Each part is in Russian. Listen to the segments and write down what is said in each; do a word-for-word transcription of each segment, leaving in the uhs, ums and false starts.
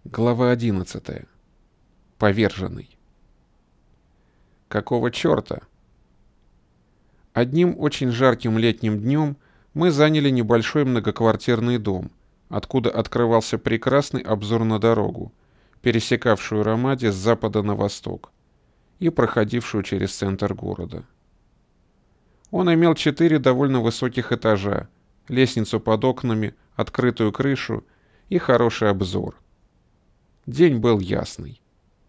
Глава одиннадцатая. Поверженный. Какого черта? Одним очень жарким летним днем мы заняли небольшой многоквартирный дом, откуда открывался прекрасный обзор на дорогу, пересекавшую Ромади с запада на восток и проходившую через центр города. Он имел четыре довольно высоких этажа, лестницу под окнами, открытую крышу и хороший обзор. День был ясный.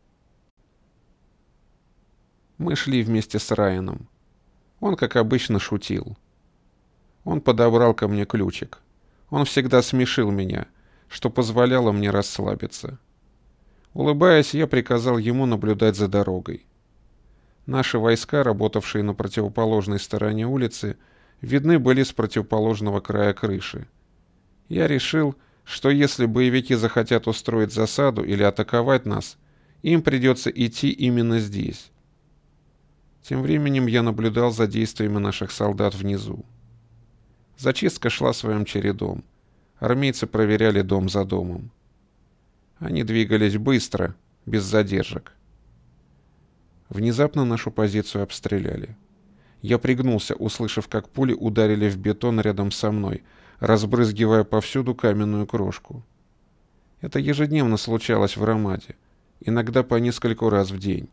Мы шли вместе с Райаном. Он, как обычно, шутил. Он подобрал ко мне ключик. Он всегда смешил меня, что позволяло мне расслабиться. Улыбаясь, я приказал ему наблюдать за дорогой. Наши войска, работавшие на противоположной стороне улицы, видны были с противоположного края крыши. Я решил, что если боевики захотят устроить засаду или атаковать нас, им придется идти именно здесь. Тем временем я наблюдал за действиями наших солдат внизу. Зачистка шла своим чередом. Армейцы проверяли дом за домом. Они двигались быстро, без задержек. Внезапно нашу позицию обстреляли. Я пригнулся, услышав, как пули ударили в бетон рядом со мной, разбрызгивая повсюду каменную крошку. Это ежедневно случалось в Ромади, иногда по нескольку раз в день.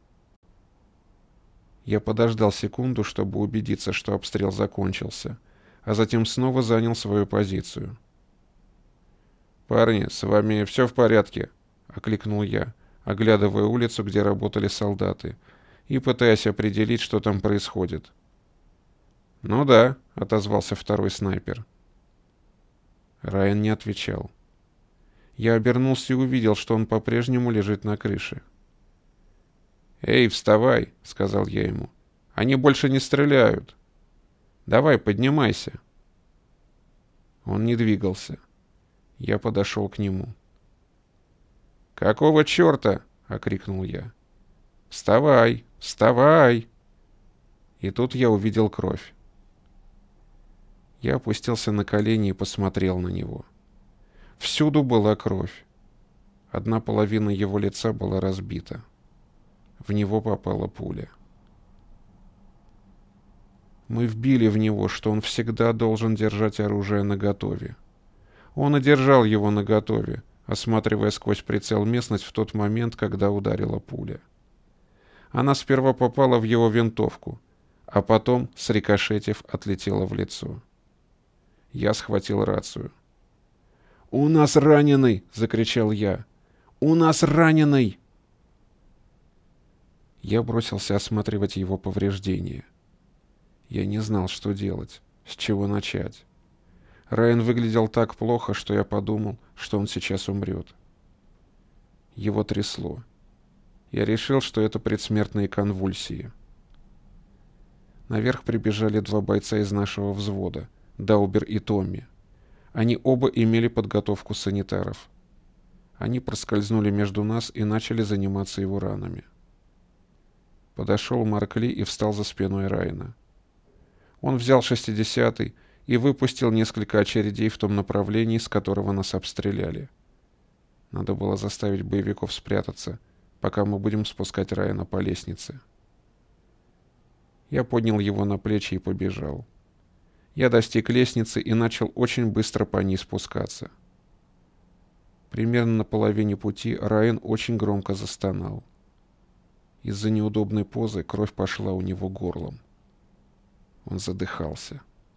Я подождал секунду, чтобы убедиться, что обстрел закончился, а затем снова занял свою позицию. «Парни, с вами все в порядке?» — окликнул я, оглядывая улицу, где работали солдаты, и пытаясь определить, что там происходит. «Ну да», — отозвался второй снайпер. Райан не отвечал. Я обернулся и увидел, что он по-прежнему лежит на крыше. «Эй, вставай», — сказал я ему. «Они больше не стреляют. Давай, поднимайся». Он не двигался. Я подошел к нему. «Какого черта?» — окрикнул я. «Вставай! Вставай!» И тут я увидел кровь. Я опустился на колени и посмотрел на него. Всюду была кровь. Одна половина его лица была разбита. В него попала пуля. Мы вбили в него, что он всегда должен держать оружие наготове. Он и держал его наготове, осматривая сквозь прицел местность в тот момент, когда ударила пуля. Она сперва попала в его винтовку, а потом, срикошетив, отлетела в лицо. Я схватил рацию. «У нас раненый!» — закричал я. «У нас раненый!» Я бросился осматривать его повреждения. Я не знал, что делать, с чего начать. Райан выглядел так плохо, что я подумал, что он сейчас умрет. Его трясло. Я решил, что это предсмертные конвульсии. Наверх прибежали два бойца из нашего взвода, Даубер и Томми. Они оба имели подготовку санитаров. Они проскользнули между нас и начали заниматься его ранами. Подошел Марк Ли и встал за спиной Райана. Он взял шестидесятый и выпустил несколько очередей в том направлении, с которого нас обстреляли. Надо было заставить боевиков спрятаться, пока мы будем спускать Райана по лестнице. Я поднял его на плечи и побежал. Я достиг лестницы и начал очень быстро по ней спускаться. Примерно на половине пути Райан очень громко застонал. Из-за неудобной позы кровь пошла у него горлом. Он задыхался.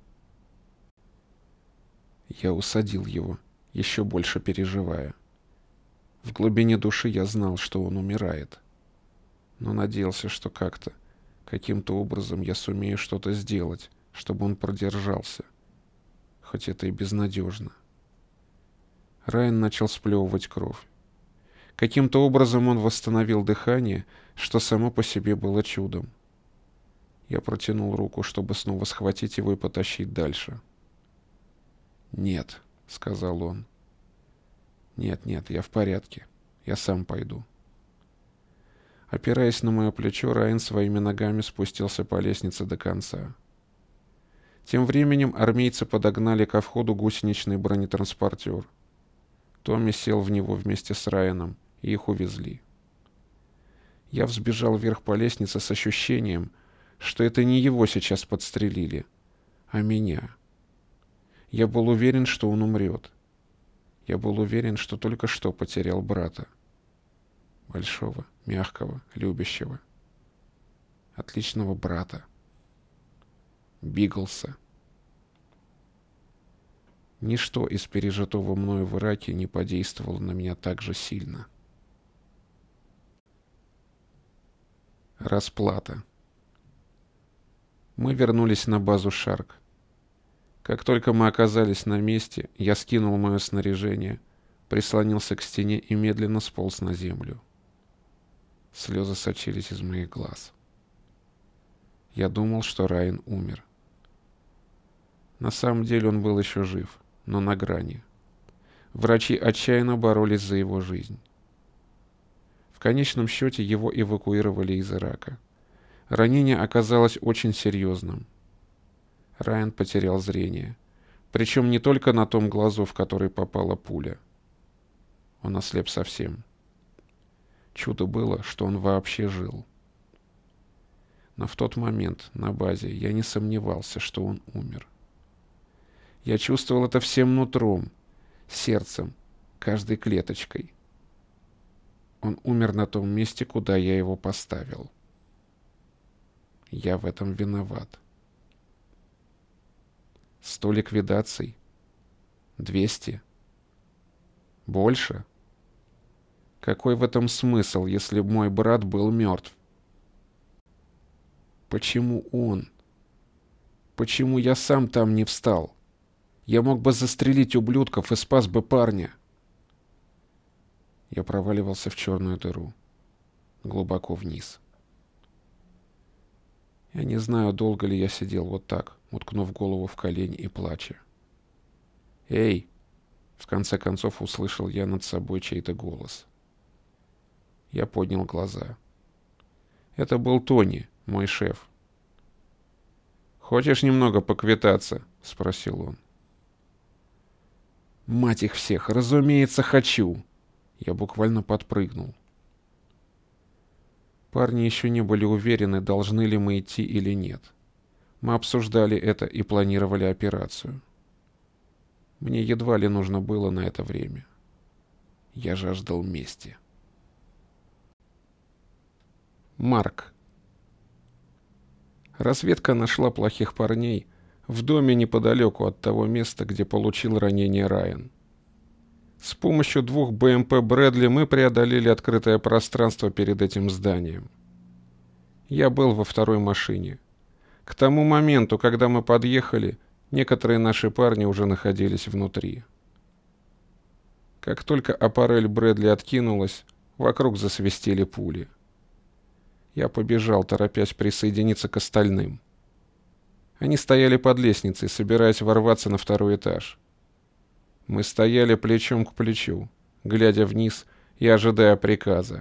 Я усадил его, еще больше переживая. В глубине души я знал, что он умирает. Но надеялся, что как-то, каким-то образом я сумею что-то сделать, чтобы он продержался. Хоть это и безнадежно. Райан начал сплевывать кровь. Каким-то образом он восстановил дыхание, что само по себе было чудом. Я протянул руку, чтобы снова схватить его и потащить дальше. «Нет», — сказал он. «Нет, нет, я в порядке. Я сам пойду». Опираясь на мое плечо, Райан своими ногами спустился по лестнице до конца. Тем временем армейцы подогнали ко входу гусеничный бронетранспортер. Томми сел в него вместе с Райаном, и их увезли. Я взбежал вверх по лестнице с ощущением, что это не его сейчас подстрелили, а меня. Я был уверен, что он умрет. Я был уверен, что только что потерял брата. Большого, мягкого, любящего. Отличного брата. Биглса. Ничто из пережитого мною в Ираке не подействовало на меня так же сильно. Расплата. Мы вернулись на базу Шарк. Как только мы оказались на месте, я скинул мое снаряжение, прислонился к стене и медленно сполз на землю. Слезы сочились из моих глаз. Я думал, что Райан умер. На самом деле он был еще жив, но на грани. Врачи отчаянно боролись за его жизнь. В конечном счете его эвакуировали из Ирака. Ранение оказалось очень серьезным. Райан потерял зрение, причем не только на том глазу, в который попала пуля. Он ослеп совсем. Чудо было, что он вообще жил. Но в тот момент на базе я не сомневался, что он умер. Я чувствовал это всем нутром, сердцем, каждой клеточкой. Он умер на том месте, куда я его поставил. Я в этом виноват. Сто ликвидаций? Двести? Больше? Какой в этом смысл, если мой брат был мертв? Почему он? Почему я сам там не встал? Я мог бы застрелить ублюдков и спас бы парня. Я проваливался в черную дыру, глубоко вниз. Я не знаю, долго ли я сидел вот так, уткнув голову в колени и плача. «Эй!» — в конце концов услышал я над собой чей-то голос. Я поднял глаза. Это был Тони, мой шеф. «Хочешь немного поквитаться?» — спросил он. «Мать их всех, разумеется, хочу!» Я буквально подпрыгнул. Парни еще не были уверены, должны ли мы идти или нет. Мы обсуждали это и планировали операцию. Мне едва ли нужно было на это время. Я жаждал мести. Марк. Разведка нашла плохих парней в доме неподалеку от того места, где получил ранение Райан. С помощью двух бэ эм пэ Брэдли мы преодолели открытое пространство перед этим зданием. Я был во второй машине. К тому моменту, когда мы подъехали, некоторые наши парни уже находились внутри. Как только аппарель Брэдли откинулась, вокруг засвистели пули. Я побежал, торопясь присоединиться к остальным. Они стояли под лестницей, собираясь ворваться на второй этаж. Мы стояли плечом к плечу, глядя вниз и ожидая приказа.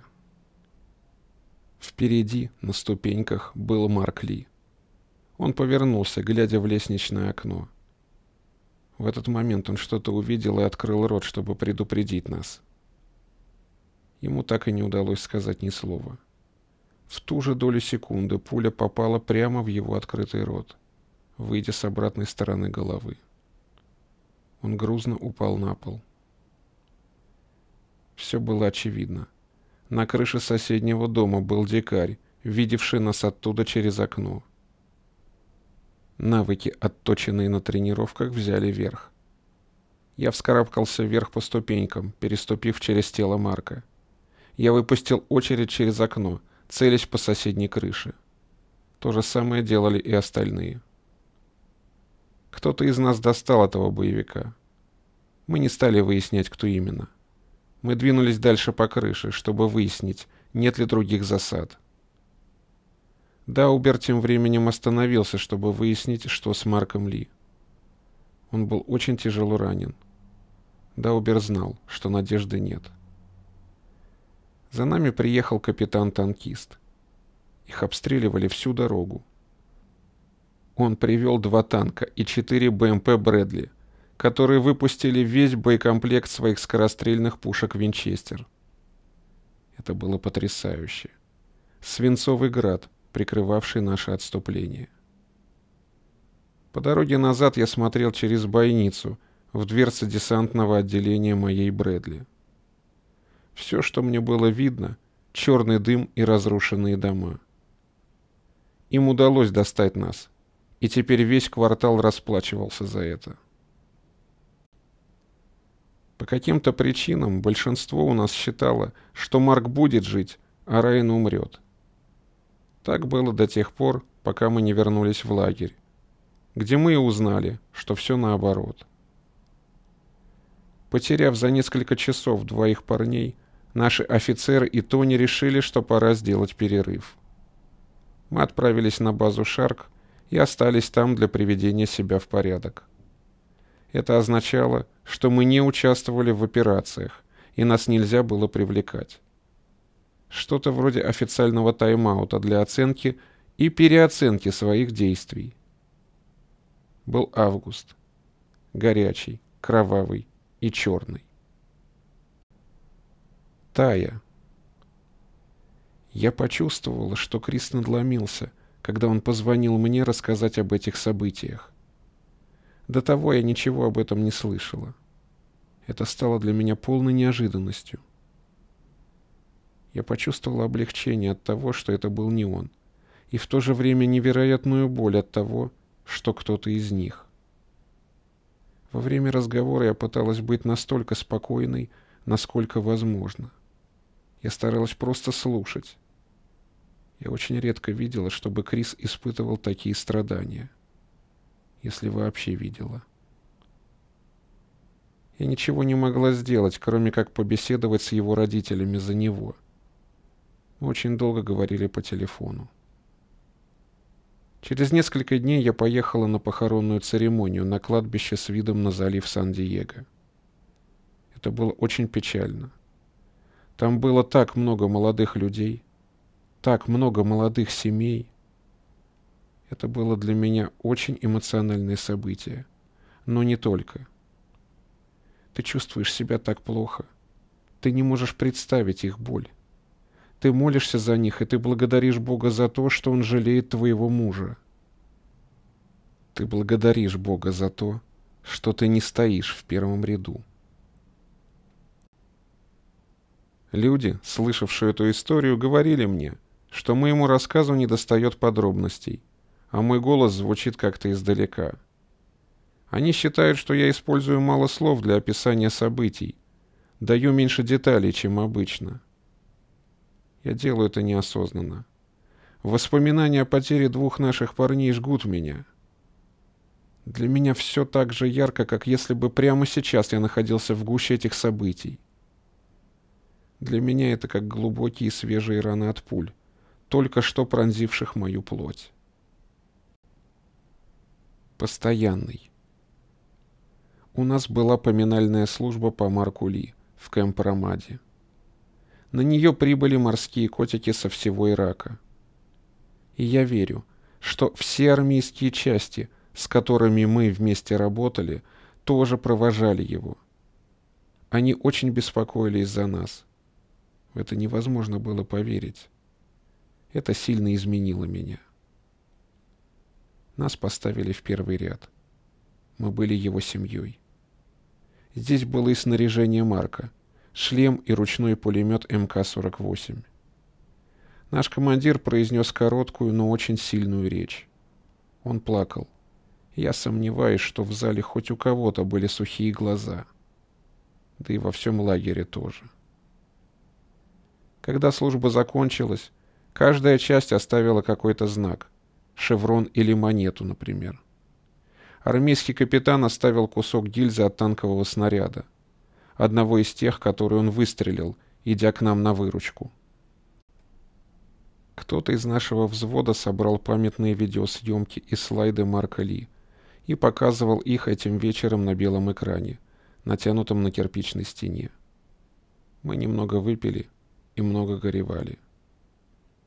Впереди, на ступеньках, был Марк Ли. Он повернулся, глядя в лестничное окно. В этот момент он что-то увидел и открыл рот, чтобы предупредить нас. Ему так и не удалось сказать ни слова. В ту же долю секунды пуля попала прямо в его открытый рот, выйдя с обратной стороны головы. Он грузно упал на пол. Все было очевидно. На крыше соседнего дома был дикарь, видевший нас оттуда через окно. Навыки, отточенные на тренировках, взяли верх. Я вскарабкался вверх по ступенькам, переступив через тело Марка. Я выпустил очередь через окно, целясь по соседней крыше. То же самое делали и остальные. Кто-то из нас достал этого боевика. Мы не стали выяснять, кто именно. Мы двинулись дальше по крыше, чтобы выяснить, нет ли других засад. Даубер тем временем остановился, чтобы выяснить, что с Марком Ли. Он был очень тяжело ранен. Даубер знал, что надежды нет. За нами приехал капитан-танкист. Их обстреливали всю дорогу. Он привел два танка и четыре бэ эм пэ Брэдли, которые выпустили весь боекомплект своих скорострельных пушек «Винчестер». Это было потрясающе. Свинцовый град, прикрывавший наше отступление. По дороге назад я смотрел через бойницу в дверцы десантного отделения моей Брэдли. Все, что мне было видно — черный дым и разрушенные дома. Им удалось достать нас, и теперь весь квартал расплачивался за это. По каким-то причинам большинство у нас считало, что Марк будет жить, а Райан умрет. Так было до тех пор, пока мы не вернулись в лагерь, где мы и узнали, что все наоборот. Потеряв за несколько часов двоих парней, наши офицеры и Тони решили, что пора сделать перерыв. Мы отправились на базу Шарк и остались там для приведения себя в порядок. Это означало, что мы не участвовали в операциях, и нас нельзя было привлекать. Что-то вроде официального тайм-аута для оценки и переоценки своих действий. Был август. Горячий, кровавый и черный. Тая. Я почувствовала, что Крис надломился, когда он позвонил мне рассказать об этих событиях. До того я ничего об этом не слышала. Это стало для меня полной неожиданностью. Я почувствовала облегчение от того, что это был не он, и в то же время невероятную боль от того, что кто-то из них. Во время разговора я пыталась быть настолько спокойной, насколько возможно. Я старалась просто слушать. Я очень редко видела, чтобы Крис испытывал такие страдания. Если вообще видела. Я ничего не могла сделать, кроме как побеседовать с его родителями за него. Мы очень долго говорили по телефону. Через несколько дней я поехала на похоронную церемонию на кладбище с видом на залив Сан-Диего. Это было очень печально. Там было так много молодых людей, так много молодых семей. Это было для меня очень эмоциональное событие. Но не только. Ты чувствуешь себя так плохо. Ты не можешь представить их боль. Ты молишься за них, и ты благодаришь Бога за то, что Он жалеет твоего мужа. Ты благодаришь Бога за то, что ты не стоишь в первом ряду. Люди, слышавшие эту историю, говорили мне, что моему рассказу недостает подробностей, а мой голос звучит как-то издалека. Они считают, что я использую мало слов для описания событий, даю меньше деталей, чем обычно. Я делаю это неосознанно. Воспоминания о потере двух наших парней жгут меня. Для меня все так же ярко, как если бы прямо сейчас я находился в гуще этих событий. Для меня это как глубокие свежие раны от пуль, только что пронзивших мою плоть. Постоянный. У нас была поминальная служба по Марку Ли в Кэмп-Рамаде. На нее прибыли морские котики со всего Ирака. И я верю, что все армейские части, с которыми мы вместе работали, тоже провожали его. Они очень беспокоились за нас. В это невозможно было поверить. Это сильно изменило меня. Нас поставили в первый ряд. Мы были его семьей. Здесь было и снаряжение Марка, шлем и ручной пулемет эм ка сорок восемь. Наш командир произнес короткую, но очень сильную речь. Он плакал. Я сомневаюсь, что в зале хоть у кого-то были сухие глаза. Да и во всем лагере тоже. Когда служба закончилась, каждая часть оставила какой-то знак. Шеврон или монету, например. Армейский капитан оставил кусок гильзы от танкового снаряда. Одного из тех, который он выстрелил, идя к нам на выручку. Кто-то из нашего взвода собрал памятные видеосъемки и слайды Марка Ли и показывал их этим вечером на белом экране, натянутом на кирпичной стене. Мы немного выпили и много горевали.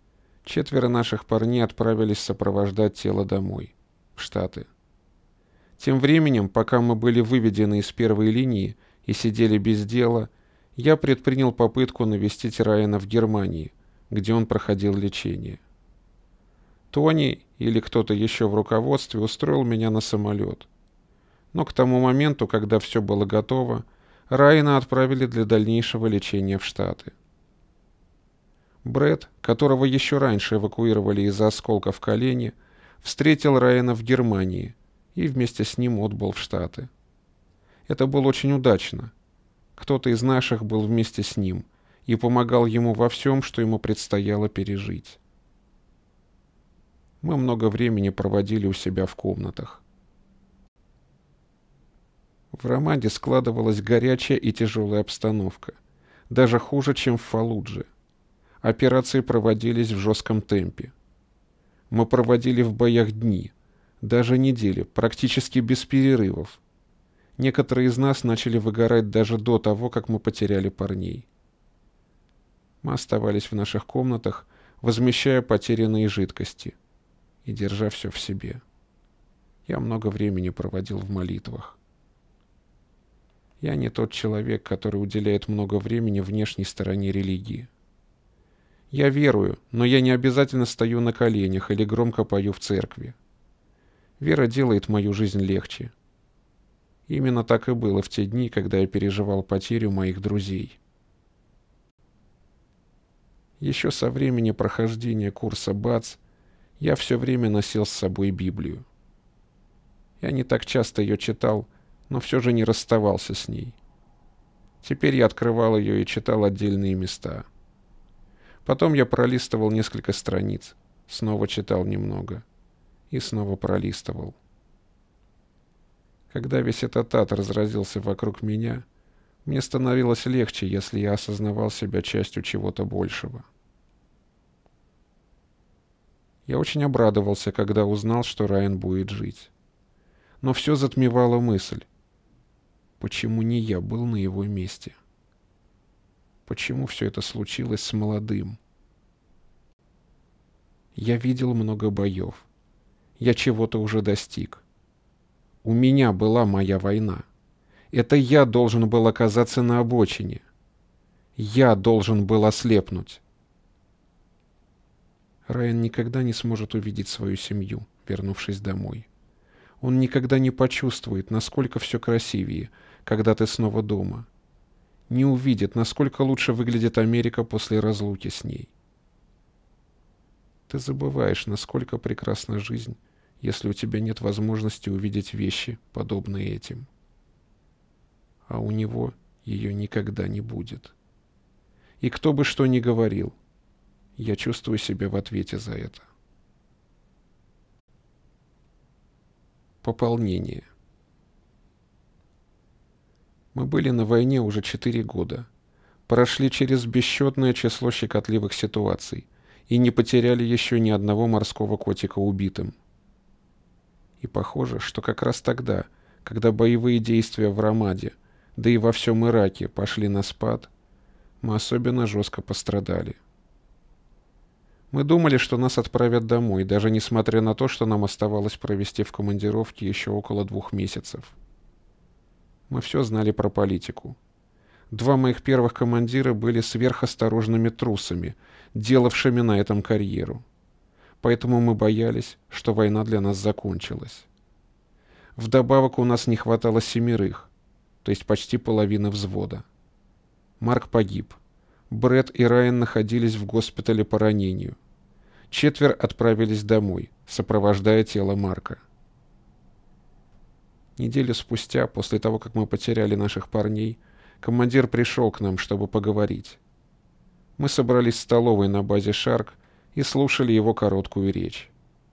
Четверо наших парней отправились сопровождать тело домой, в Штаты. Тем временем, пока мы были выведены из первой линии и сидели без дела, я предпринял попытку навестить Райана в Германии, где он проходил лечение. Тони или кто-то еще в руководстве устроил меня на самолет. Но к тому моменту, когда все было готово, Райана отправили для дальнейшего лечения в Штаты. Брэд, которого еще раньше эвакуировали из-за осколка в колене, встретил Райана в Германии и вместе с ним отбыл в Штаты. Это было очень удачно. Кто-то из наших был вместе с ним и помогал ему во всем, что ему предстояло пережить. Мы много времени проводили у себя в комнатах. В Рамаде складывалась горячая и тяжелая обстановка, даже хуже, чем в Фаллудже. Операции проводились в жестком темпе. Мы проводили в боях дни, даже недели, практически без перерывов. Некоторые из нас начали выгорать даже до того, как мы потеряли парней. Мы оставались в наших комнатах, возмещая потерянные жидкости и держа все в себе. Я много времени проводил в молитвах. Я не тот человек, который уделяет много времени внешней стороне религии. Я верую, но я не обязательно стою на коленях или громко пою в церкви. Вера делает мою жизнь легче. Именно так и было в те дни, когда я переживал потерю моих друзей. Еще со времени прохождения курса БАЦ я все время носил с собой Библию. Я не так часто ее читал, но все же не расставался с ней. Теперь я открывал ее и читал отдельные места. Потом я пролистывал несколько страниц, снова читал немного и снова пролистывал. Когда весь этот ад разразился вокруг меня, мне становилось легче, если я осознавал себя частью чего-то большего. Я очень обрадовался, когда узнал, что Райан будет жить. Но все затмевала мысль: почему не я был на его месте? Почему все это случилось с молодым? Я видел много боев. Я чего-то уже достиг. У меня была моя война. Это я должен был оказаться на обочине. Я должен был ослепнуть. Райан никогда не сможет увидеть свою семью, вернувшись домой. Он никогда не почувствует, насколько все красивее, когда ты снова дома. Не увидит, насколько лучше выглядит Америка после разлуки с ней. Ты забываешь, насколько прекрасна жизнь, если у тебя нет возможности увидеть вещи, подобные этим. А у него ее никогда не будет. И кто бы что ни говорил, я чувствую себя в ответе за это. Пополнение. Мы были на войне уже четыре года, прошли через бесчетное число щекотливых ситуаций и не потеряли еще ни одного морского котика убитым. И похоже, что как раз тогда, когда боевые действия в Рамаде, да и во всем Ираке пошли на спад, мы особенно жестко пострадали. Мы думали, что нас отправят домой, даже несмотря на то, что нам оставалось провести в командировке еще около двух месяцев. Мы все знали про политику. Два моих первых командира были сверхосторожными трусами, делавшими на этом карьеру. Поэтому мы боялись, что война для нас закончилась. Вдобавок у нас не хватало семерых, то есть почти половины взвода. Марк погиб. Брэд и Райан находились в госпитале по ранению. Четверо отправились домой, сопровождая тело Марка. Неделю спустя, после того, как мы потеряли наших парней, командир пришел к нам, чтобы поговорить. Мы собрались в столовой на базе «Шарк» и слушали его короткую речь.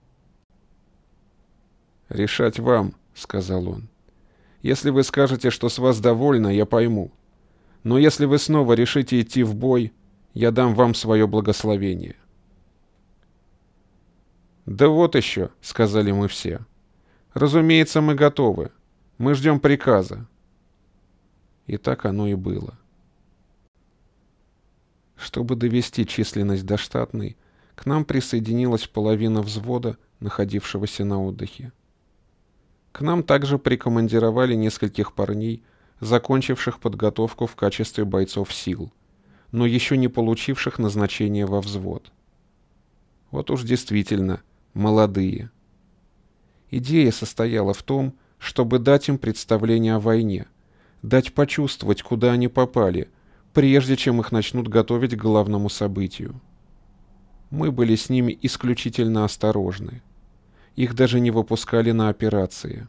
«Решать вам», — сказал он. «Если вы скажете, что с вас довольно, я пойму. Но если вы снова решите идти в бой, я дам вам свое благословение». «Да вот еще», — сказали мы все. «Разумеется, мы готовы. Мы ждем приказа». И так оно и было. Чтобы довести численность до штатной, к нам присоединилась половина взвода, находившегося на отдыхе. К нам также прикомандировали нескольких парней, закончивших подготовку в качестве бойцов сил, но еще не получивших назначения во взвод. Вот уж действительно молодые. Идея состояла в том, чтобы дать им представление о войне, дать почувствовать, куда они попали, прежде чем их начнут готовить к главному событию. Мы были с ними исключительно осторожны. Их даже не выпускали на операции.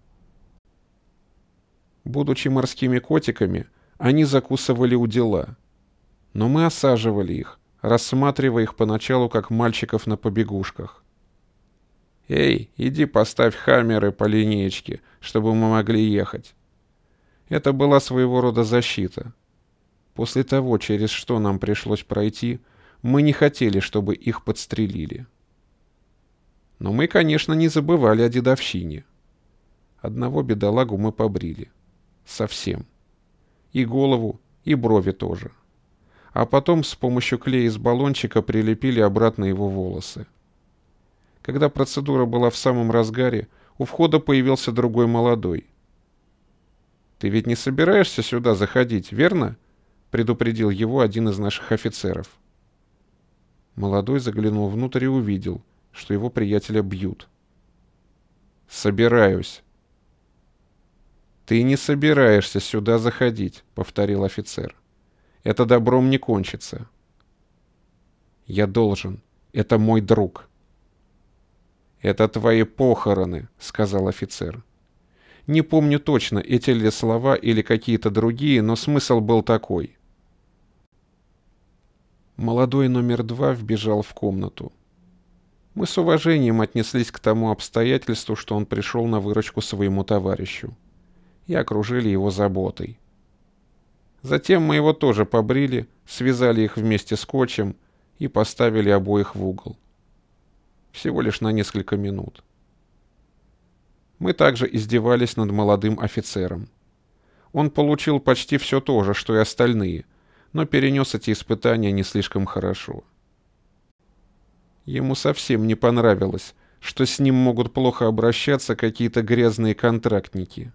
Будучи морскими котиками, они закусывали у дела. Но мы осаживали их, рассматривая их поначалу как мальчиков на побегушках. «Эй, иди поставь хаммеры по линеечке, чтобы мы могли ехать». Это была своего рода защита. После того, через что нам пришлось пройти, мы не хотели, чтобы их подстрелили. Но мы, конечно, не забывали о дедовщине. Одного бедолагу мы побрили. Совсем. И голову, и брови тоже. А потом с помощью клея из баллончика прилепили обратно его волосы. Когда процедура была в самом разгаре, у входа появился другой молодой. «Ты ведь не собираешься сюда заходить, верно?» — предупредил его один из наших офицеров. Молодой заглянул внутрь и увидел, что его приятеля бьют. «Собираюсь». «Ты не собираешься сюда заходить», — повторил офицер. «Это добром не кончится». «Я должен. Это мой друг». «Это твои похороны», — сказал офицер. Не помню точно, эти ли слова или какие-то другие, но смысл был такой. Молодой номер два вбежал в комнату. Мы с уважением отнеслись к тому обстоятельству, что он пришел на выручку своему товарищу, и окружили его заботой. Затем мы его тоже побрили, связали их вместе скотчем и поставили обоих в угол. Всего лишь на несколько минут. Мы также издевались над молодым офицером. Он получил почти все то же, что и остальные, но перенес эти испытания не слишком хорошо. Ему совсем не понравилось, что с ним могут плохо обращаться какие-то грязные контрактники.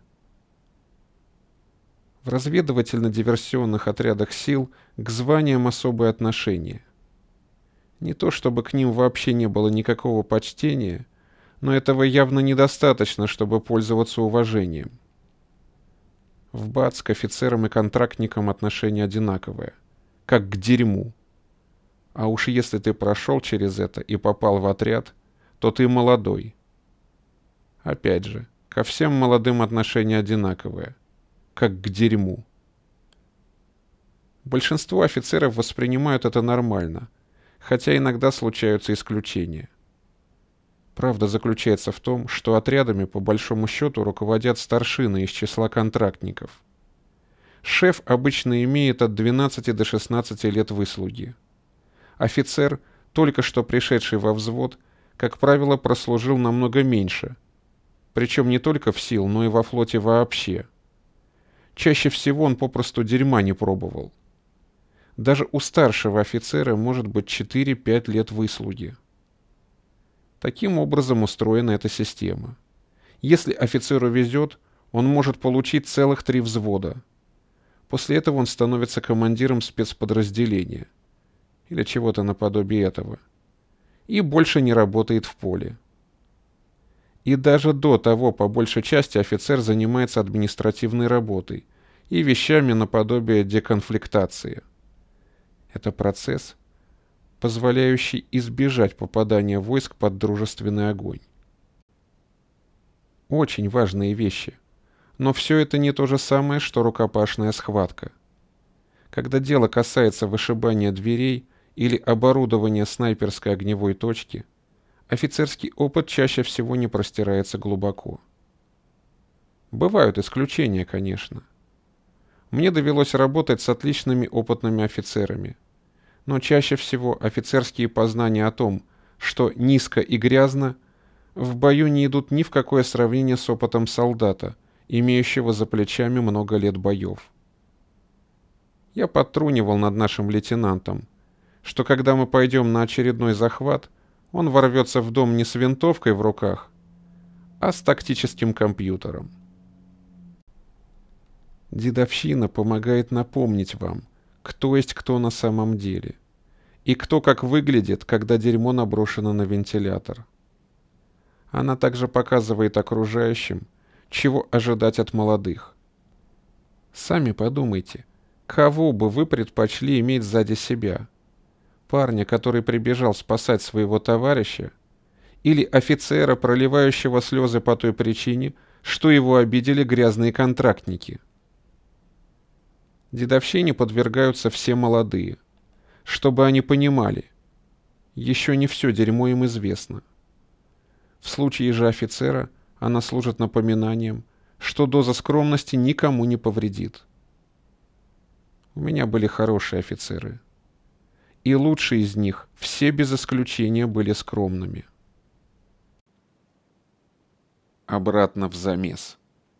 В разведывательно-диверсионных отрядах сил к званиям особое отношение. Не то чтобы к ним вообще не было никакого почтения, но этого явно недостаточно, чтобы пользоваться уважением. В БАЦ к офицерам и контрактникам отношение одинаковое, как к дерьму. А уж если ты прошел через это и попал в отряд, то ты молодой. Опять же, ко всем молодым отношение одинаковое, как к дерьму. Большинство офицеров воспринимают это нормально, хотя иногда случаются исключения. Правда заключается в том, что отрядами по большому счету руководят старшины из числа контрактников. Шеф обычно имеет от двенадцати до шестнадцати лет выслуги. Офицер, только что пришедший во взвод, как правило, прослужил намного меньше, причем не только в сил, но и во флоте вообще. Чаще всего он попросту дерьма не пробовал. Даже у старшего офицера может быть четыре-пять лет выслуги. Таким образом устроена эта система. Если офицеру везет, он может получить целых три взвода. После этого он становится командиром спецподразделения. Или чего-то наподобие этого. И больше не работает в поле. И даже до того, по большей части, офицер занимается административной работой и вещами наподобие деконфликтации. Это процесс, позволяющий избежать попадания войск под дружественный огонь. Очень важные вещи, но все это не то же самое, что рукопашная схватка. Когда дело касается вышибания дверей или оборудования снайперской огневой точки, офицерский опыт чаще всего не простирается глубоко. Бывают исключения, конечно. Мне довелось работать с отличными опытными офицерами, но чаще всего офицерские познания о том, что низко и грязно, в бою не идут ни в какое сравнение с опытом солдата, имеющего за плечами много лет боев. Я подтрунивал над нашим лейтенантом, что когда мы пойдем на очередной захват, он ворвется в дом не с винтовкой в руках, а с тактическим компьютером. Дедовщина помогает напомнить вам, кто есть кто на самом деле, и кто как выглядит, когда дерьмо наброшено на вентилятор. Она также показывает окружающим, чего ожидать от молодых. Сами подумайте, кого бы вы предпочли иметь сзади себя? Парня, который прибежал спасать своего товарища, или офицера, проливающего слезы по той причине, что его обидели грязные контрактники? Дедовщине подвергаются все молодые, чтобы они понимали, еще не все дерьмо им известно. В случае же офицера она служит напоминанием, что доза скромности никому не повредит. У меня были хорошие офицеры, и лучшие из них все без исключения были скромными. Обратно в замес.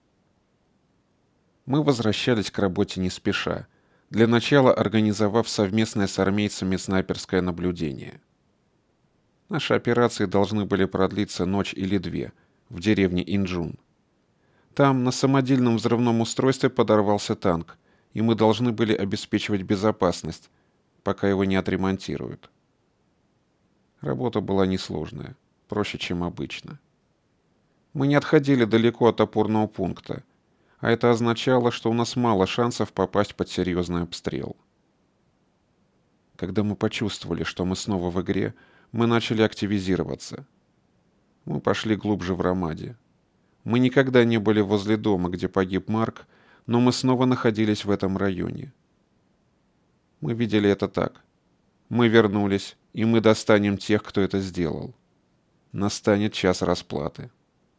Мы возвращались к работе не спеша, для начала организовав совместное с армейцами снайперское наблюдение. Наши операции должны были продлиться ночь или две в деревне Инджун. Там на самодельном взрывном устройстве подорвался танк, и мы должны были обеспечивать безопасность, пока его не отремонтируют. Работа была несложная, проще, чем обычно. Мы не отходили далеко от опорного пункта, а это означало, что у нас мало шансов попасть под серьезный обстрел. Когда мы почувствовали, что мы снова в игре, мы начали активизироваться. Мы пошли глубже в Рамади. Мы никогда не были возле дома, где погиб Марк, но мы снова находились в этом районе. Мы видели это так. Мы вернулись, и мы достанем тех, кто это сделал. Настанет час расплаты.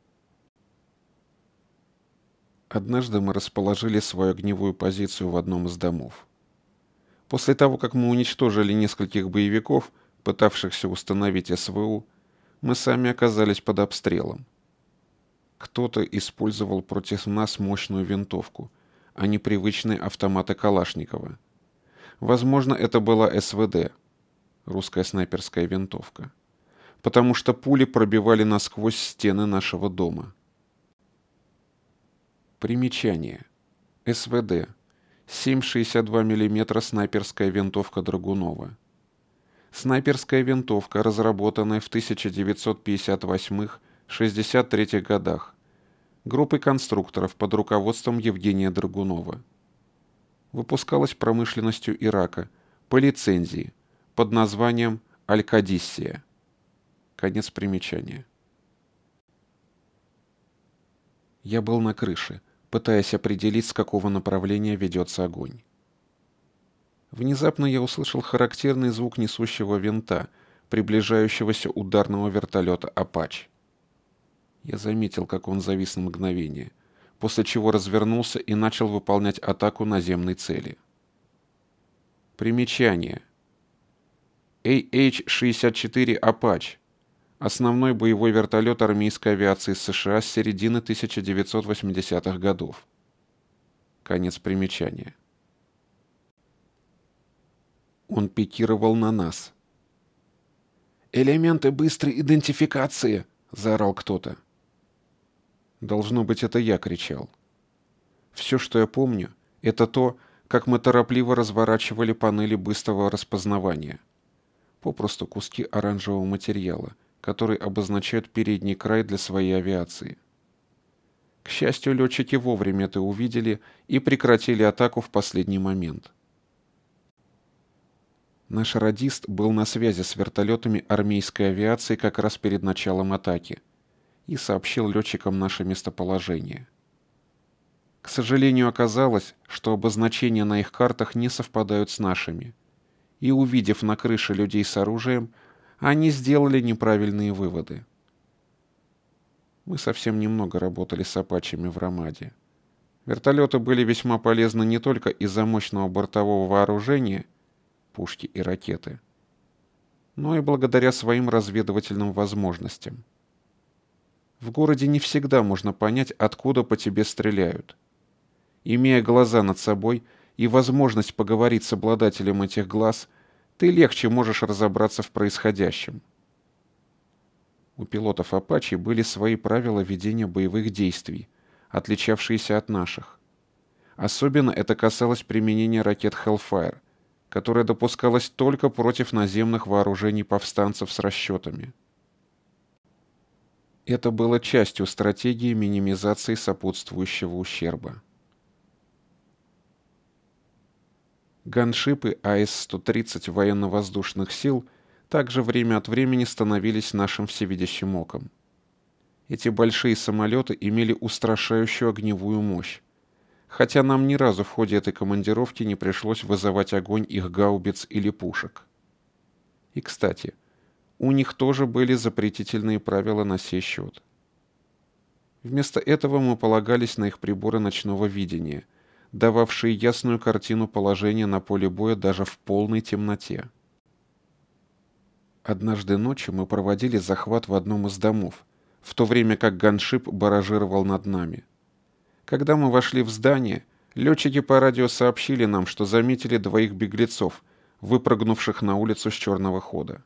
Однажды мы расположили свою огневую позицию в одном из домов. После того, как мы уничтожили нескольких боевиков, пытавшихся установить СВУ, мы сами оказались под обстрелом. Кто-то использовал против нас мощную винтовку, а не привычные автоматы Калашникова. Возможно, это была СВД, русская снайперская винтовка, потому что пули пробивали насквозь стены нашего дома. Примечание. СВД. семь шестьдесят два миллиметра снайперская винтовка Драгунова. Снайперская винтовка, разработанная в тысяча девятьсот пятьдесят восьмом — шестьдесят третьем годах группой конструкторов под руководством Евгения Драгунова. Выпускалась промышленностью Ирака по лицензии под названием «Аль-Кадиссия». Конец примечания. Я был на крыше, пытаясь определить, с какого направления ведется огонь. Внезапно я услышал характерный звук несущего винта, приближающегося ударного вертолета «Апач». Я заметил, как он завис на мгновение, после чего развернулся и начал выполнять атаку наземной цели. Примечание. эй эйч шестьдесят четыре «Апач» — основной боевой вертолет армейской авиации США с середины тысяча девятьсот восьмидесятых годов. Конец примечания. Он пикировал на нас. «Элементы быстрой идентификации!» — заорал кто-то. Должно быть, это я кричал. Все, что я помню, это то, как мы торопливо разворачивали панели быстрого распознавания. Попросту куски оранжевого материала, который обозначает передний край для своей авиации. К счастью, летчики вовремя это увидели и прекратили атаку в последний момент. Наш радист был на связи с вертолетами армейской авиации как раз перед началом атаки и сообщил летчикам наше местоположение. К сожалению, оказалось, что обозначения на их картах не совпадают с нашими, и, увидев на крыше людей с оружием, они сделали неправильные выводы. Мы совсем немного работали с апачами в Рамаде. Вертолеты были весьма полезны не только из-за мощного бортового вооружения, пушки и ракеты, но и благодаря своим разведывательным возможностям. В городе не всегда можно понять, откуда по тебе стреляют. Имея глаза над собой и возможность поговорить с обладателем этих глаз, ты легче можешь разобраться в происходящем. У пилотов «Апачи» были свои правила ведения боевых действий, отличавшиеся от наших. Особенно это касалось применения ракет Hellfire, которое допускалось только против наземных вооружений повстанцев с расчетами. Это было частью стратегии минимизации сопутствующего ущерба. Ганшипы А С сто тридцать военно-воздушных сил также время от времени становились нашим всевидящим оком. Эти большие самолеты имели устрашающую огневую мощь, хотя нам ни разу в ходе этой командировки не пришлось вызывать огонь их гаубиц или пушек. И, кстати, у них тоже были запретительные правила на сей счет. Вместо этого мы полагались на их приборы ночного видения, дававшие ясную картину положения на поле боя даже в полной темноте. Однажды ночью мы проводили захват в одном из домов, в то время как ганшип баражировал над нами. Когда мы вошли в здание, летчики по радио сообщили нам, что заметили двоих беглецов, выпрыгнувших на улицу с черного хода.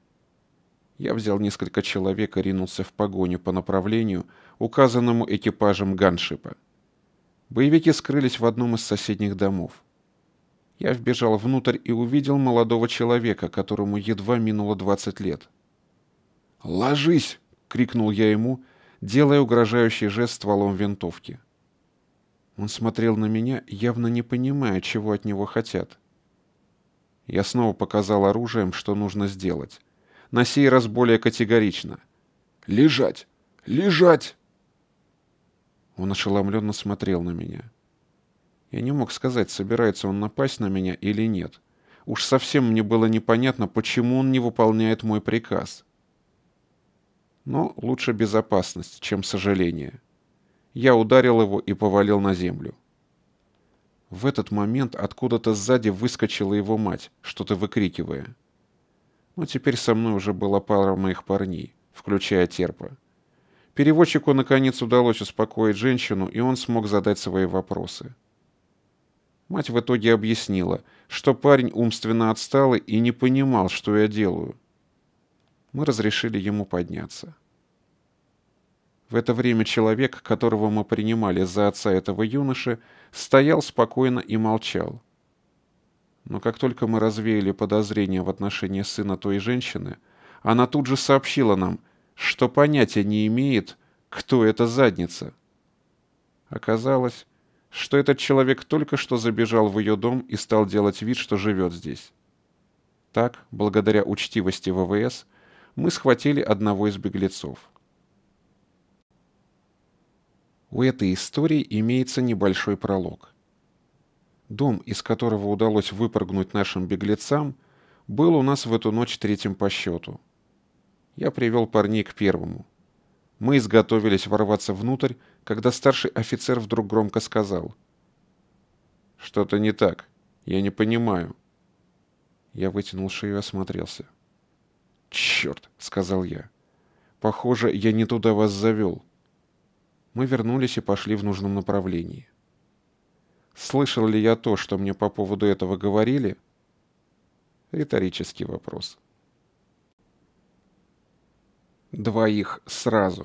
Я взял несколько человек и ринулся в погоню по направлению, указанному экипажем ганшипа. Боевики скрылись в одном из соседних домов. Я вбежал внутрь и увидел молодого человека, которому едва минуло двадцать лет. «Ложись!» — крикнул я ему, делая угрожающий жест стволом винтовки. Он смотрел на меня, явно не понимая, чего от него хотят. Я снова показал оружием, что нужно сделать. На сей раз более категорично. «Лежать! Лежать!» Он ошеломленно смотрел на меня. Я не мог сказать, собирается он напасть на меня или нет. Уж совсем мне было непонятно, почему он не выполняет мой приказ. Но лучше безопасность, чем сожаление. Я ударил его и повалил на землю. В этот момент откуда-то сзади выскочила его мать, что-то выкрикивая. Но теперь со мной уже была пара моих парней, включая Терпа. Переводчику, наконец, удалось успокоить женщину, и он смог задать свои вопросы. Мать в итоге объяснила, что парень умственно отсталый и не понимал, что я делаю. Мы разрешили ему подняться. В это время человек, которого мы принимали за отца этого юноши, стоял спокойно и молчал. Но как только мы развеяли подозрения в отношении сына той женщины, она тут же сообщила нам, что понятия не имеет, кто эта задница. Оказалось, что этот человек только что забежал в ее дом и стал делать вид, что живет здесь. Так, благодаря учтивости вэ вэ эс, мы схватили одного из беглецов. У этой истории имеется небольшой пролог. Дом, из которого удалось выпрыгнуть нашим беглецам, был у нас в эту ночь третьим по счету. Я привел парней к первому. Мы изготовились ворваться внутрь, когда старший офицер вдруг громко сказал: «Что-то не так. Я не понимаю». Я вытянул шею и осмотрелся. «Черт!» — сказал я. «Похоже, я не туда вас завел». Мы вернулись и пошли в нужном направлении. Слышал ли я то, что мне по поводу этого говорили? Риторический вопрос. Двоих сразу.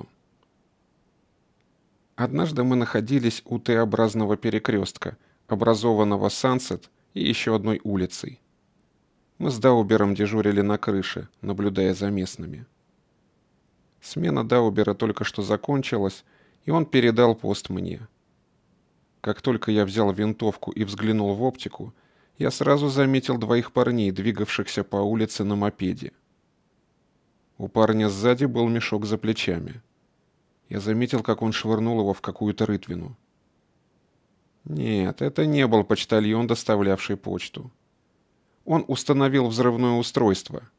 Однажды мы находились у Т-образного перекрестка, образованного Сансет и еще одной улицей. Мы с Даубером дежурили на крыше, наблюдая за местными. Смена Даубера только что закончилась, и он передал пост мне. Как только я взял винтовку и взглянул в оптику, я сразу заметил двоих парней, двигавшихся по улице на мопеде. У парня сзади был мешок за плечами. Я заметил, как он швырнул его в какую-то рытвину. Нет, это не был почтальон, доставлявший почту. Он установил взрывное устройство.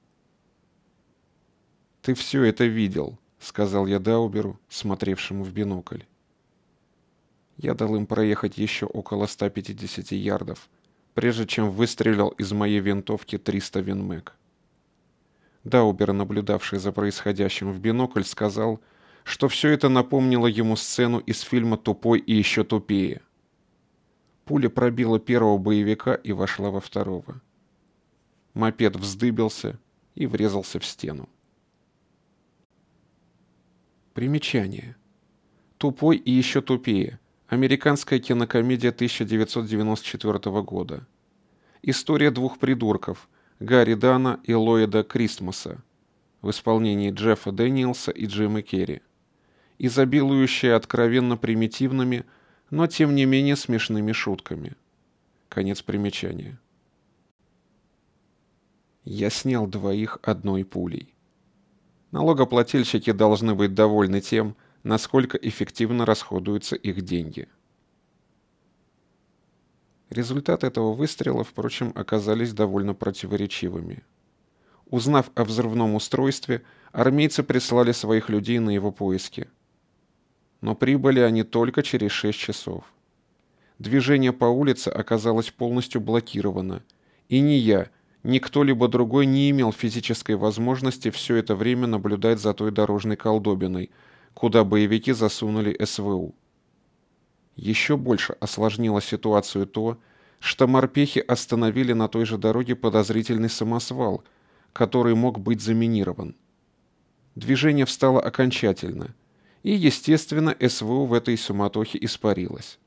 «Ты все это видел», — сказал я Дауберу, смотревшему в бинокль. Я дал им проехать еще около ста пятидесяти ярдов, прежде чем выстрелил из моей винтовки триста Винмэг. Даубер, наблюдавший за происходящим в бинокль, сказал, что все это напомнило ему сцену из фильма «Тупой и еще тупее». Пуля пробила первого боевика и вошла во второго. Мопед вздыбился и врезался в стену. Примечание. «Тупой и еще тупее». Американская кинокомедия тысяча девятьсот девяносто четвёртого года. История двух придурков Гарри Дана и Ллойда Кристмаса в исполнении Джеффа Дэниелса и Джима Керри, изобилующая откровенно примитивными, но тем не менее смешными шутками. Конец примечания. Я снял двоих одной пулей. Налогоплательщики должны быть довольны тем, насколько эффективно расходуются их деньги. Результаты этого выстрела, впрочем, оказались довольно противоречивыми. Узнав о взрывном устройстве, армейцы прислали своих людей на его поиски. Но прибыли они только через шесть часов. Движение по улице оказалось полностью блокировано, и ни я, ни кто-либо другой не имел физической возможности все это время наблюдать за той дорожной колдобиной, куда боевики засунули СВУ. Еще больше осложнило ситуацию то, что морпехи остановили на той же дороге подозрительный самосвал, который мог быть заминирован. Движение встало окончательно, и, естественно, СВУ в этой суматохе испарилось.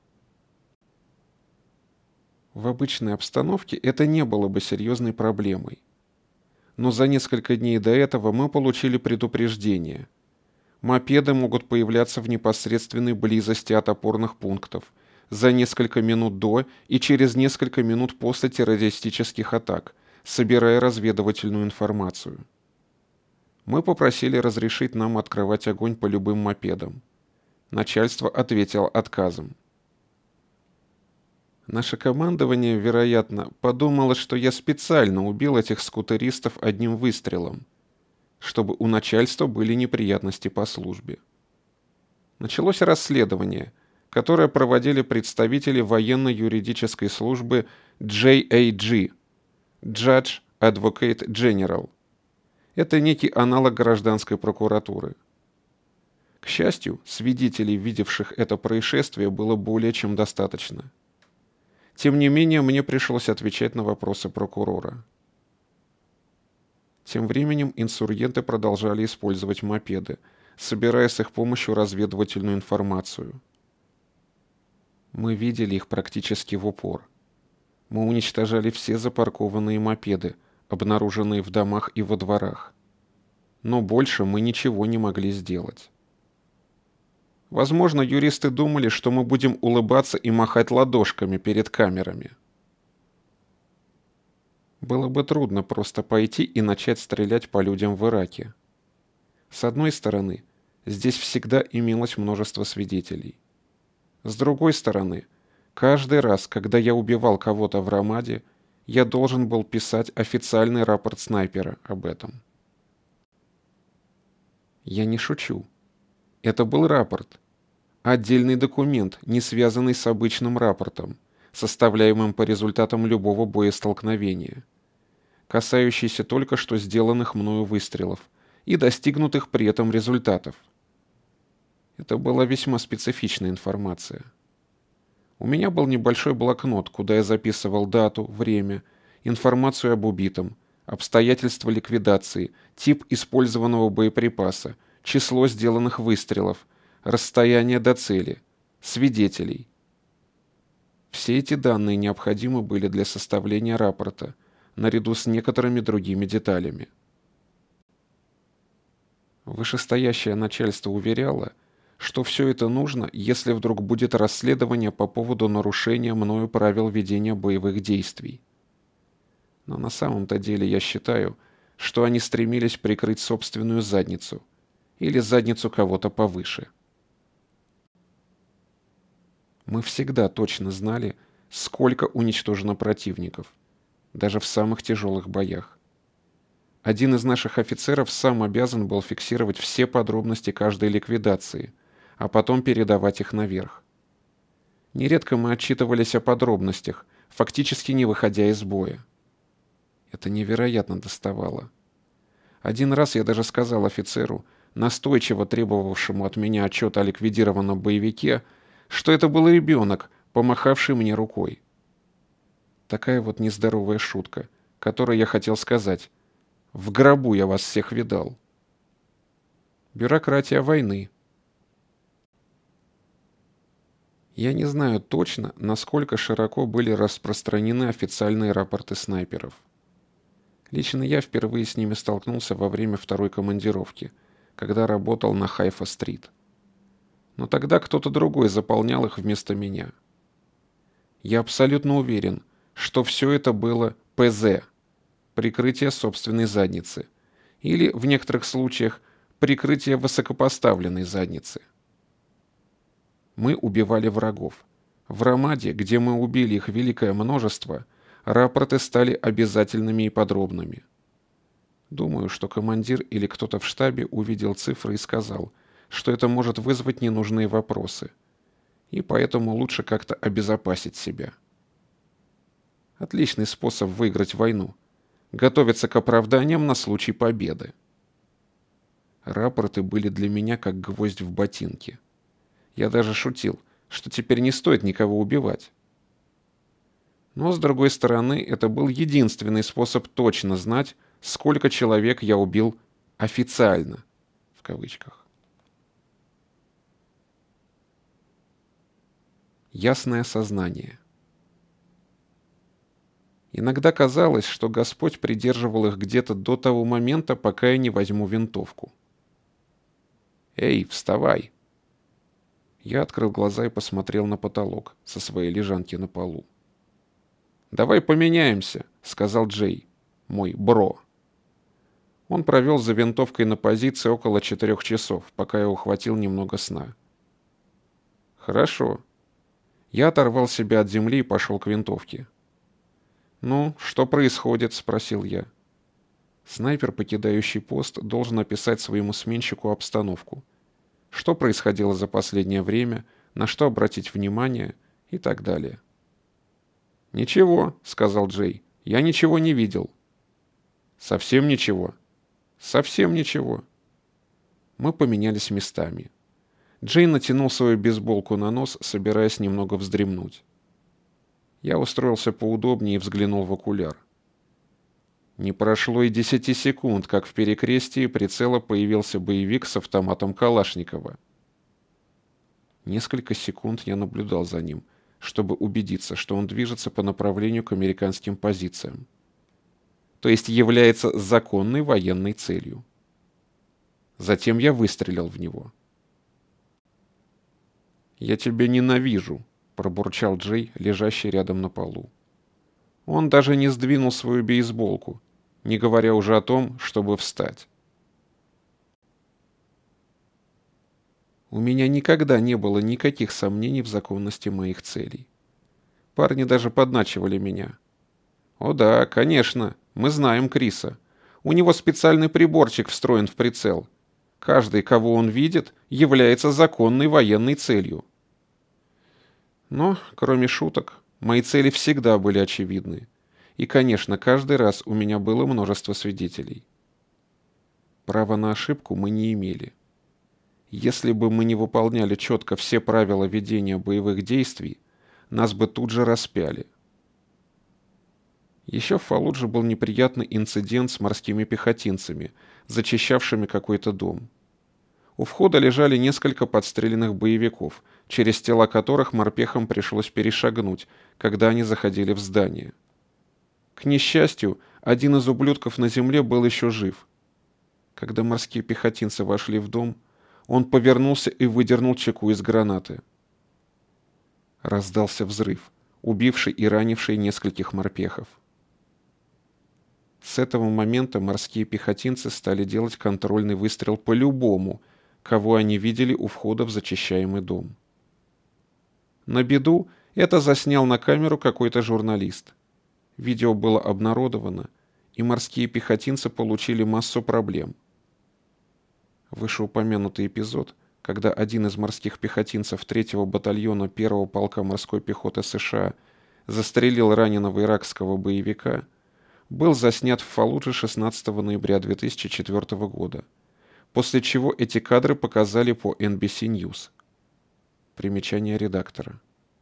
В обычной обстановке это не было бы серьезной проблемой. Но за несколько дней до этого мы получили предупреждение. Мопеды могут появляться в непосредственной близости от опорных пунктов за несколько минут до и через несколько минут после террористических атак, собирая разведывательную информацию. Мы попросили разрешить нам открывать огонь по любым мопедам. Начальство ответило отказом. Наше командование, вероятно, подумало, что я специально убил этих скутеристов одним выстрелом, чтобы у начальства были неприятности по службе. Началось расследование, которое проводили представители военно-юридической службы джей эй джи – Judge Advocate General. Это некий аналог гражданской прокуратуры. К счастью, свидетелей, видевших это происшествие, было более чем достаточно. Тем не менее, мне пришлось отвечать на вопросы прокурора. Тем временем инсургенты продолжали использовать мопеды, собирая с их помощью разведывательную информацию. Мы видели их практически в упор. Мы уничтожали все запаркованные мопеды, обнаруженные в домах и во дворах. Но больше мы ничего не могли сделать. Возможно, юристы думали, что мы будем улыбаться и махать ладошками перед камерами. Было бы трудно просто пойти и начать стрелять по людям в Ираке. С одной стороны, здесь всегда имелось множество свидетелей. С другой стороны, каждый раз, когда я убивал кого-то в Рамаде, я должен был писать официальный рапорт снайпера об этом. Я не шучу. Это был рапорт. Отдельный документ, не связанный с обычным рапортом, составляемым по результатам любого боестолкновения, касающийся только что сделанных мною выстрелов и достигнутых при этом результатов. Это была весьма специфичная информация. У меня был небольшой блокнот, куда я записывал дату, время, информацию об убитом, обстоятельства ликвидации, тип использованного боеприпаса, число сделанных выстрелов, расстояние до цели, свидетелей. Все эти данные необходимы были для составления рапорта, наряду с некоторыми другими деталями. Вышестоящее начальство уверяло, что все это нужно, если вдруг будет расследование по поводу нарушения мною правил ведения боевых действий. Но на самом-то деле я считаю, что они стремились прикрыть собственную задницу или задницу кого-то повыше. Мы всегда точно знали, сколько уничтожено противников, даже в самых тяжелых боях. Один из наших офицеров сам обязан был фиксировать все подробности каждой ликвидации, а потом передавать их наверх. Нередко мы отчитывались о подробностях, фактически не выходя из боя. Это невероятно доставало. Один раз я даже сказал офицеру, настойчиво требовавшему от меня отчета о ликвидированном боевике, что это был ребенок, помахавший мне рукой. Такая вот нездоровая шутка, которой я хотел сказать: «В гробу я вас всех видал». Бюрократия войны, Я не знаю точно, насколько широко были распространены официальные рапорты снайперов. Лично я впервые с ними столкнулся во время второй командировки, когда работал на Хайфа-стрит. Но тогда кто-то другой заполнял их вместо меня. Я абсолютно уверен, что все это было пэ зэ, прикрытие собственной задницы, или, в некоторых случаях, прикрытие высокопоставленной задницы. Мы убивали врагов. В Рамаде, где мы убили их великое множество, рапорты стали обязательными и подробными. Думаю, что командир или кто-то в штабе увидел цифры и сказал, что это может вызвать ненужные вопросы, и поэтому лучше как-то обезопасить себя. Отличный способ выиграть войну. Готовиться к оправданиям на случай победы. Рапорты были для меня как гвоздь в ботинке. Я даже шутил, что теперь не стоит никого убивать. Но, с другой стороны, это был единственный способ точно знать, сколько человек я убил «официально», в кавычках. Ясное сознание. Иногда казалось, что Господь придерживал их где-то до того момента, пока я не возьму винтовку. «Эй, вставай!» Я открыл глаза и посмотрел на потолок со своей лежанки на полу. «Давай поменяемся», — сказал Джей, мой бро. Он провел за винтовкой на позиции около четырех часов, пока я ухватил немного сна. «Хорошо». Я оторвал себя от земли и пошел к винтовке. «Ну, что происходит?» — спросил я. Снайпер, покидающий пост, должен описать своему сменщику обстановку. Что происходило за последнее время, на что обратить внимание и так далее. «Ничего», — сказал Джей, — «я ничего не видел». «Совсем ничего?» «Совсем ничего». Мы поменялись местами. Джей натянул свою бейсболку на нос, собираясь немного вздремнуть. Я устроился поудобнее и взглянул в окуляр. Не прошло и десяти секунд, как в перекрестии прицела появился боевик с автоматом Калашникова. Несколько секунд я наблюдал за ним, чтобы убедиться, что он движется по направлению к американским позициям. То есть является законной военной целью. Затем я выстрелил в него. «Я тебя ненавижу», — пробурчал Джей, лежащий рядом на полу. Он даже не сдвинул свою бейсболку, не говоря уже о том, чтобы встать. У меня никогда не было никаких сомнений в законности моих целей. Парни даже подначивали меня. «О да, конечно, мы знаем Криса. У него специальный приборчик встроен в прицел. Каждый, кого он видит, является законной военной целью». Но, кроме шуток, мои цели всегда были очевидны. И, конечно, каждый раз у меня было множество свидетелей. Права на ошибку мы не имели. Если бы мы не выполняли четко все правила ведения боевых действий, нас бы тут же распяли. Еще в Фаллудже был неприятный инцидент с морскими пехотинцами, зачищавшими какой-то дом. У входа лежали несколько подстреленных боевиков, через тела которых морпехам пришлось перешагнуть, когда они заходили в здание. К несчастью, один из ублюдков на земле был еще жив. Когда морские пехотинцы вошли в дом, он повернулся и выдернул чеку из гранаты. Раздался взрыв, убивший и ранивший нескольких морпехов. С этого момента морские пехотинцы стали делать контрольный выстрел по любому, кого они видели у входа в зачищаемый дом. На беду это заснял на камеру какой-то журналист. Видео было обнародовано, и морские пехотинцы получили массу проблем. Вышеупомянутый эпизод, когда один из морских пехотинцев третьего батальона первого полка морской пехоты США застрелил раненого иракского боевика, был заснят в Фаллудже шестнадцатого ноября две тысячи четвёртого года, после чего эти кадры показали по эн би си News. Примечание редактора.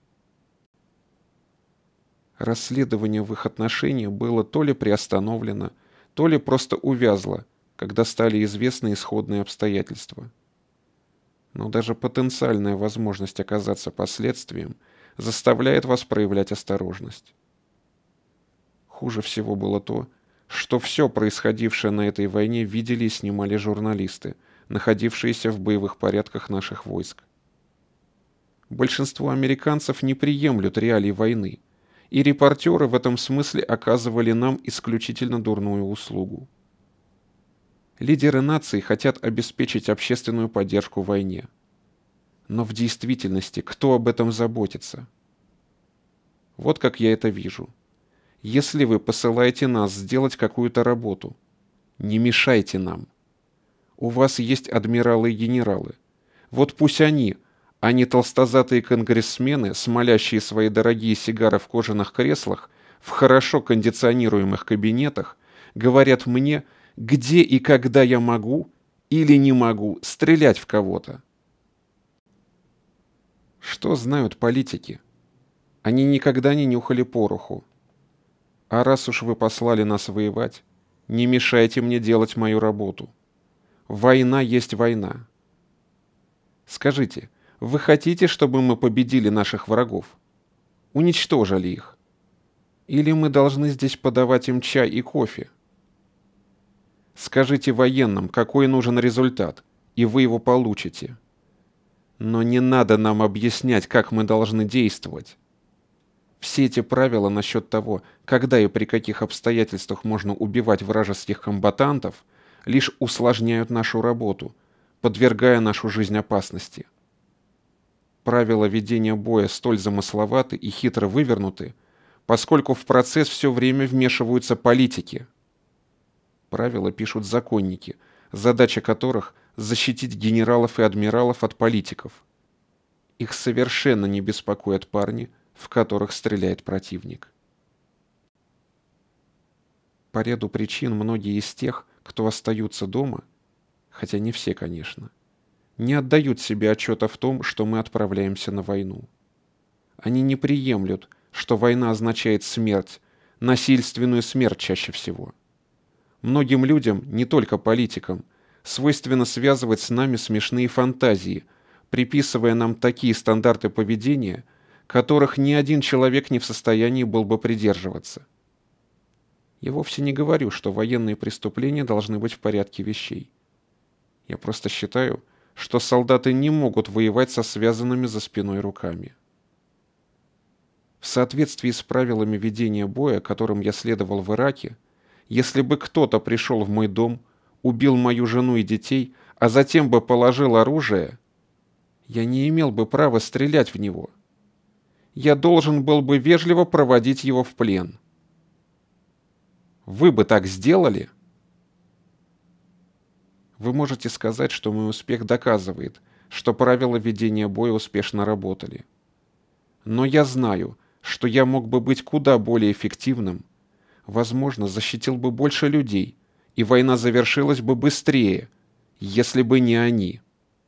Расследование в их отношении было то ли приостановлено, то ли просто увязло, когда стали известны исходные обстоятельства. Но даже потенциальная возможность оказаться последствием заставляет вас проявлять осторожность. Хуже всего было то, что все происходившее на этой войне видели и снимали журналисты, находившиеся в боевых порядках наших войск. Большинство американцев не приемлют реалий войны, и репортеры в этом смысле оказывали нам исключительно дурную услугу. Лидеры наций хотят обеспечить общественную поддержку войне. Но в действительности кто об этом заботится? Вот как я это вижу. Если вы посылаете нас сделать какую-то работу, не мешайте нам. У вас есть адмиралы и генералы. Вот пусть они, а не толстозатые конгрессмены, смолящие свои дорогие сигары в кожаных креслах, в хорошо кондиционируемых кабинетах, говорят мне, где и когда я могу или не могу стрелять в кого-то. Что знают политики? Они никогда не нюхали пороху. А раз уж вы послали нас воевать, не мешайте мне делать мою работу. Война есть война. Скажите, вы хотите, чтобы мы победили наших врагов? Уничтожили их? Или мы должны здесь подавать им чай и кофе? Скажите военным, какой нужен результат, и вы его получите. Но не надо нам объяснять, как мы должны действовать. Все эти правила насчет того, когда и при каких обстоятельствах можно убивать вражеских комбатантов, лишь усложняют нашу работу, подвергая нашу жизнь опасности. Правила ведения боя столь замысловаты и хитро вывернуты, поскольку в процесс все время вмешиваются политики. Правила пишут законники, задача которых – защитить генералов и адмиралов от политиков. Их совершенно не беспокоят парни, в которых стреляет противник. По ряду причин многие из тех, кто остаются дома, хотя не все, конечно, не отдают себе отчета в том, что мы отправляемся на войну. Они не приемлют, что война означает смерть, насильственную смерть чаще всего. Многим людям, не только политикам, свойственно связывать с нами смешные фантазии, приписывая нам такие стандарты поведения, которых ни один человек не в состоянии был бы придерживаться. Я вовсе не говорю, что военные преступления должны быть в порядке вещей. Я просто считаю, что солдаты не могут воевать со связанными за спиной руками. В соответствии с правилами ведения боя, которым я следовал в Ираке, если бы кто-то пришел в мой дом, убил мою жену и детей, а затем бы положил оружие, я не имел бы права стрелять в него. Я должен был бы вежливо проводить его в плен. Вы бы так сделали? Вы можете сказать, что мой успех доказывает, что правила ведения боя успешно работали. Но я знаю, что я мог бы быть куда более эффективным, возможно, защитил бы больше людей, и война завершилась бы быстрее, если бы не они.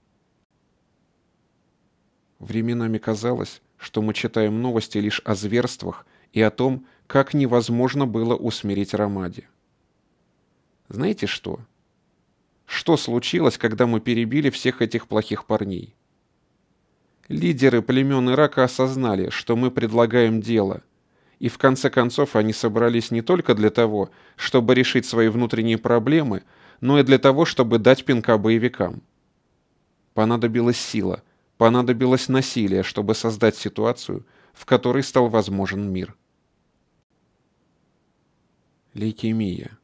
Временами казалось, что мы читаем новости лишь о зверствах и о том, как невозможно было усмирить Рамади. Знаете что? Что случилось, когда мы перебили всех этих плохих парней? Лидеры племен Ирака осознали, что мы предлагаем дело, и в конце концов они собрались не только для того, чтобы решить свои внутренние проблемы, но и для того, чтобы дать пинка боевикам. Понадобилась сила, понадобилось насилие, чтобы создать ситуацию, в которой стал возможен мир. Лейкемия.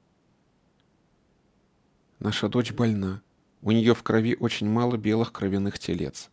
Наша дочь больна. У нее в крови очень мало белых кровяных телец.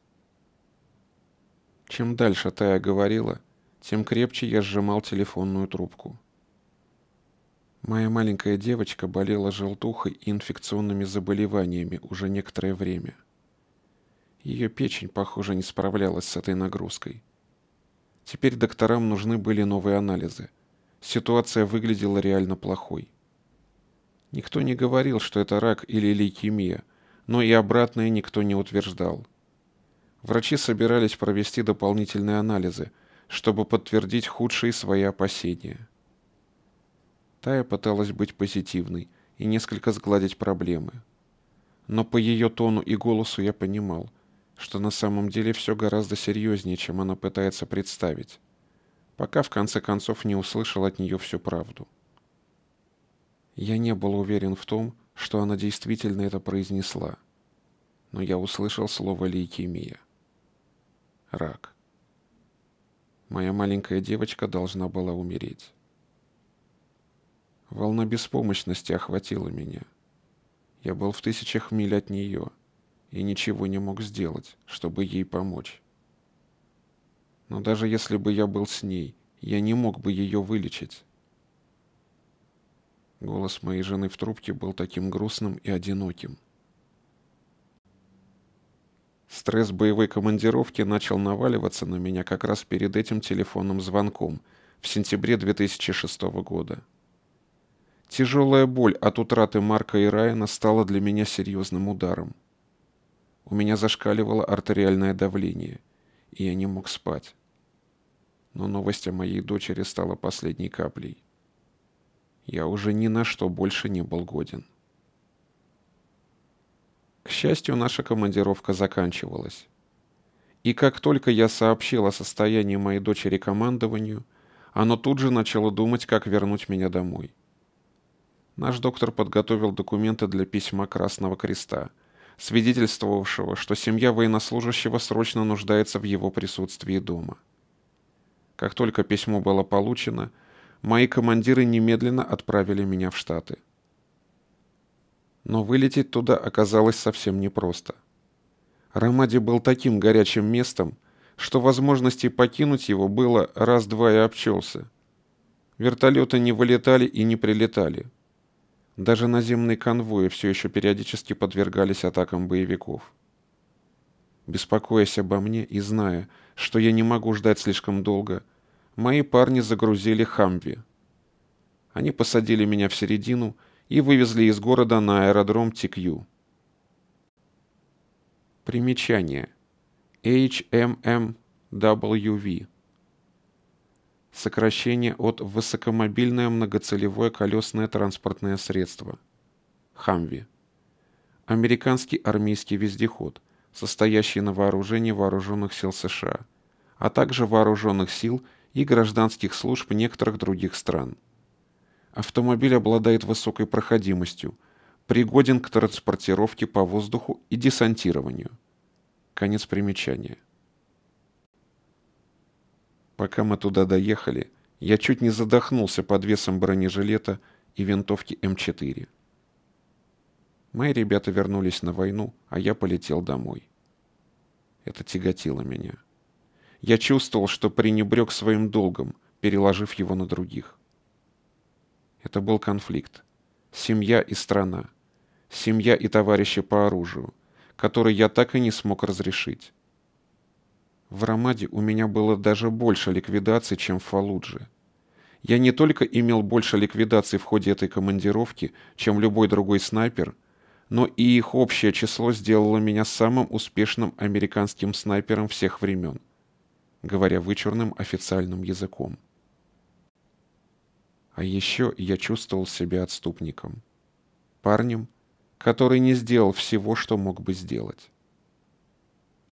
Чем дальше Тая говорила, тем крепче я сжимал телефонную трубку. Моя маленькая девочка болела желтухой и инфекционными заболеваниями уже некоторое время. Ее печень, похоже, не справлялась с этой нагрузкой. Теперь докторам нужны были новые анализы. Ситуация выглядела реально плохой. Никто не говорил, что это рак или лейкемия, но и обратное никто не утверждал. Врачи собирались провести дополнительные анализы, чтобы подтвердить худшие свои опасения. Тая пыталась быть позитивной и несколько сгладить проблемы. Но по ее тону и голосу я понимал, что на самом деле все гораздо серьезнее, чем она пытается представить, пока в конце концов не услышал от нее всю правду. Я не был уверен в том, что она действительно это произнесла, но я услышал слово лейкемия. Рак. Моя маленькая девочка должна была умереть. Волна беспомощности охватила меня. Я был в тысячах миль от нее и ничего не мог сделать, чтобы ей помочь. Но даже если бы я был с ней, я не мог бы ее вылечить. Голос моей жены в трубке был таким грустным и одиноким. Стресс боевой командировки начал наваливаться на меня как раз перед этим телефонным звонком в сентябре две тысячи шестого года. Тяжелая боль от утраты Марка и Райана стала для меня серьезным ударом. У меня зашкаливало артериальное давление, и я не мог спать. Но новость о моей дочери стала последней каплей. Я уже ни на что больше не был годен. К счастью, наша командировка заканчивалась. И как только я сообщил о состоянии моей дочери командованию, оно тут же начало думать, как вернуть меня домой. Наш доктор подготовил документы для письма Красного Креста, свидетельствовавшего, что семья военнослужащего срочно нуждается в его присутствии дома. Как только письмо было получено, мои командиры немедленно отправили меня в Штаты. Но вылететь туда оказалось совсем непросто. Рамади был таким горячим местом, что возможностей покинуть его было раз-два и обчелся. Вертолеты не вылетали и не прилетали. Даже наземные конвои все еще периодически подвергались атакам боевиков. Беспокоясь обо мне и зная, что я не могу ждать слишком долго, мои парни загрузили «Хамви». Они посадили меня в середину и вывезли из города на аэродром Ти-Кью. Примечание. эйч эм эм дабл ю ви. Сокращение от «Высокомобильное многоцелевое колесное транспортное средство». «Хамви». Американский армейский вездеход, состоящий на вооружении вооруженных сил США, а также вооруженных сил и гражданских служб некоторых других стран. Автомобиль обладает высокой проходимостью, пригоден к транспортировке по воздуху и десантированию. Конец примечания. Пока мы туда доехали, я чуть не задохнулся под весом бронежилета и винтовки эм четыре. Мои ребята вернулись на войну, а я полетел домой. Это тяготило меня. Я чувствовал, что пренебрег своим долгом, переложив его на других. Это был конфликт. Семья и страна. Семья и товарищи по оружию, который я так и не смог разрешить. В Рамади у меня было даже больше ликвидаций, чем в Фаллудже. Я не только имел больше ликвидаций в ходе этой командировки, чем любой другой снайпер, но и их общее число сделало меня самым успешным американским снайпером всех времен, говоря вычурным официальным языком. А еще я чувствовал себя отступником. Парнем, который не сделал всего, что мог бы сделать.